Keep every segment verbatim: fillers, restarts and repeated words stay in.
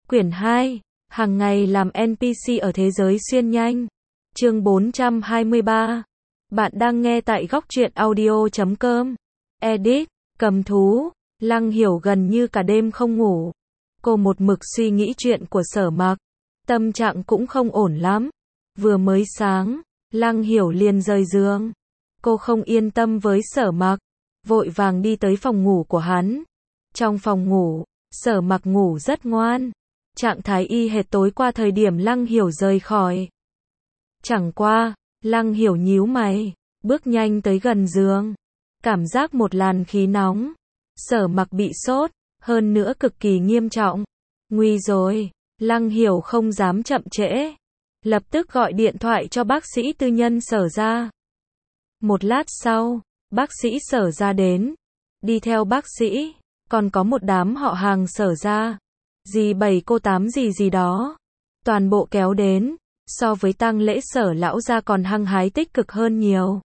Quyển hai, hàng ngày làm en pê xê ở thế giới xuyên nhanh. Chương bốn trăm hai mươi ba. Bạn đang nghe tại góc truyện audio chấm com. Edit, cầm thú, Lăng Hiểu gần như cả đêm không ngủ. Cô một mực suy nghĩ chuyện của Sở Mặc. Tâm trạng cũng không ổn lắm. Vừa mới sáng, Lăng Hiểu liền rời giường. Cô không yên tâm với Sở Mặc, vội vàng đi tới phòng ngủ của hắn. Trong phòng ngủ, Sở Mặc ngủ rất ngoan. Trạng thái y hệt tối qua thời điểm Lăng Hiểu rời khỏi. Chẳng qua, Lăng Hiểu nhíu mày, bước nhanh tới gần giường. Cảm giác một làn khí nóng. Sở Mặc bị sốt, hơn nữa cực kỳ nghiêm trọng. Nguy rồi, Lăng Hiểu không dám chậm trễ. Lập tức gọi điện thoại cho bác sĩ tư nhân Sở ra. Một lát sau, bác sĩ Sở ra đến. Đi theo bác sĩ, còn có một đám họ hàng Sở ra. Dì bảy cô tám gì gì đó. Toàn bộ kéo đến, so với tang lễ Sở lão gia còn hăng hái tích cực hơn nhiều.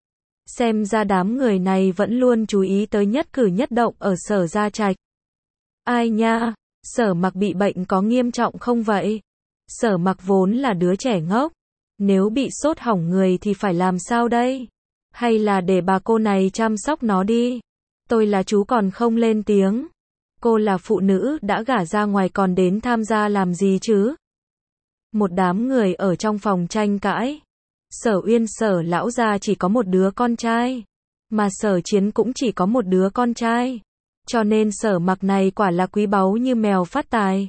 Xem ra đám người này vẫn luôn chú ý tới nhất cử nhất động ở Sở gia trạch. Ai nha, Sở Mặc bị bệnh có nghiêm trọng không vậy? Sở Mặc vốn là đứa trẻ ngốc. Nếu bị sốt hỏng người thì phải làm sao đây? Hay là để bà cô này chăm sóc nó đi? Tôi là chú còn không lên tiếng. Cô là phụ nữ đã gả ra ngoài còn đến tham gia làm gì chứ? Một đám người ở trong phòng tranh cãi. Sở Uyên Sở lão gia chỉ có một đứa con trai, mà Sở Chiến cũng chỉ có một đứa con trai. Cho nên Sở Mặc này quả là quý báu như mèo phát tài.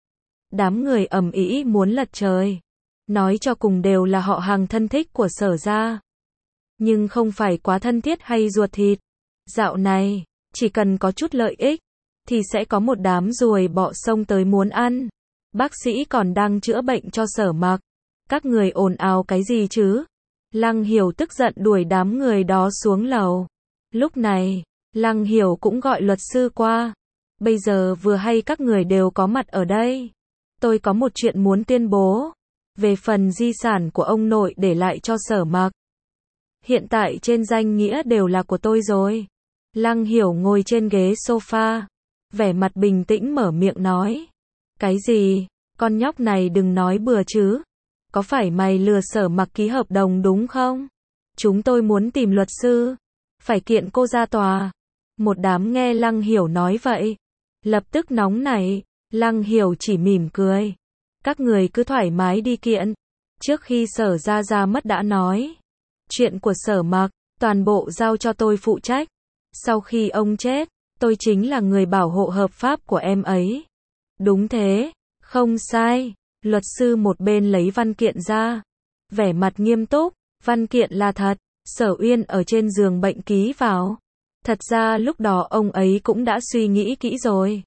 Đám người ầm ĩ muốn lật trời. Nói cho cùng đều là họ hàng thân thích của Sở gia. Nhưng không phải quá thân thiết hay ruột thịt. Dạo này, chỉ cần có chút lợi ích, thì sẽ có một đám ruồi bọ xông tới muốn ăn. Bác sĩ còn đang chữa bệnh cho Sở Mặc. Các người ồn ào cái gì chứ? Lăng Hiểu tức giận đuổi đám người đó xuống lầu. Lúc này, Lăng Hiểu cũng gọi luật sư qua. Bây giờ vừa hay các người đều có mặt ở đây. Tôi có một chuyện muốn tuyên bố. Về phần di sản của ông nội để lại cho Sở Mặc. Hiện tại trên danh nghĩa đều là của tôi rồi. Lăng Hiểu ngồi trên ghế sofa. Vẻ mặt bình tĩnh mở miệng nói. Cái gì? Con nhóc này đừng nói bừa chứ. Có phải mày lừa Sở Mặc ký hợp đồng đúng không? Chúng tôi muốn tìm luật sư. Phải kiện cô ra tòa. Một đám nghe Lăng Hiểu nói vậy. Lập tức nóng nảy. Lăng Hiểu chỉ mỉm cười. Các người cứ thoải mái đi kiện. Trước khi Sở ra ra mất đã nói. Chuyện của Sở Mặc, toàn bộ giao cho tôi phụ trách. Sau khi ông chết, tôi chính là người bảo hộ hợp pháp của em ấy. Đúng thế, không sai. Luật sư một bên lấy văn kiện ra. Vẻ mặt nghiêm túc, văn kiện là thật. Sở Uyên ở trên giường bệnh ký vào. Thật ra lúc đó ông ấy cũng đã suy nghĩ kỹ rồi.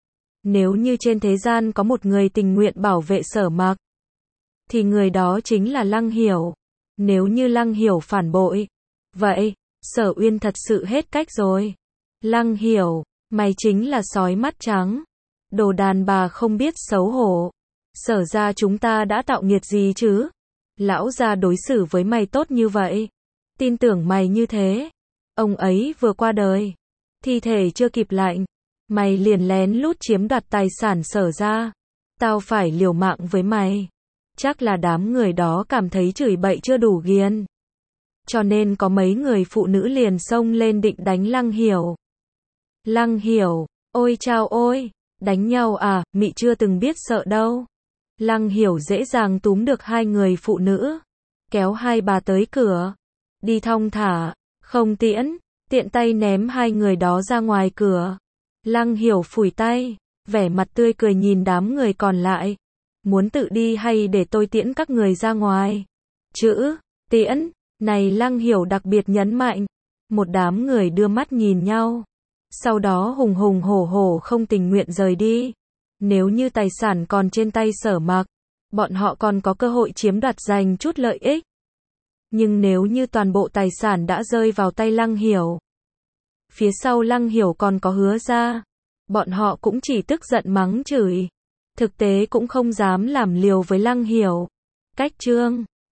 Nếu như trên thế gian có một người tình nguyện bảo vệ Sở Mặc, thì người đó chính là Lăng Hiểu. Nếu như Lăng Hiểu phản bội, vậy, Sở Uyên thật sự hết cách rồi. Lăng Hiểu, mày chính là sói mắt trắng. Đồ đàn bà không biết xấu hổ. Sở ra chúng ta đã tạo nghiệt gì chứ? Lão gia đối xử với mày tốt như vậy. Tin tưởng mày như thế. Ông ấy vừa qua đời. Thi thể chưa kịp lạnh. Mày liền lén lút chiếm đoạt tài sản Sở ra. Tao phải liều mạng với mày. Chắc là đám người đó cảm thấy chửi bậy chưa đủ ghiền. Cho nên có mấy người phụ nữ liền xông lên định đánh Lăng Hiểu. Lăng Hiểu, ôi chao ôi, đánh nhau à, mị chưa từng biết sợ đâu. Lăng Hiểu dễ dàng túm được hai người phụ nữ. Kéo hai bà tới cửa. Đi thong thả, không tiễn, tiện tay ném hai người đó ra ngoài cửa. Lăng Hiểu phủi tay, vẻ mặt tươi cười nhìn đám người còn lại. Muốn tự đi hay để tôi tiễn các người ra ngoài? Chữ, tiễn, này Lăng Hiểu đặc biệt nhấn mạnh. Một đám người đưa mắt nhìn nhau. Sau đó hùng hùng hổ hổ không tình nguyện rời đi. Nếu như tài sản còn trên tay Sở Mặc, bọn họ còn có cơ hội chiếm đoạt giành chút lợi ích. Nhưng nếu như toàn bộ tài sản đã rơi vào tay Lăng Hiểu, phía sau Lăng Hiểu còn có Hứa ra, bọn họ cũng chỉ tức giận mắng chửi. Thực tế cũng không dám làm liều với Lăng Hiểu. Cách chương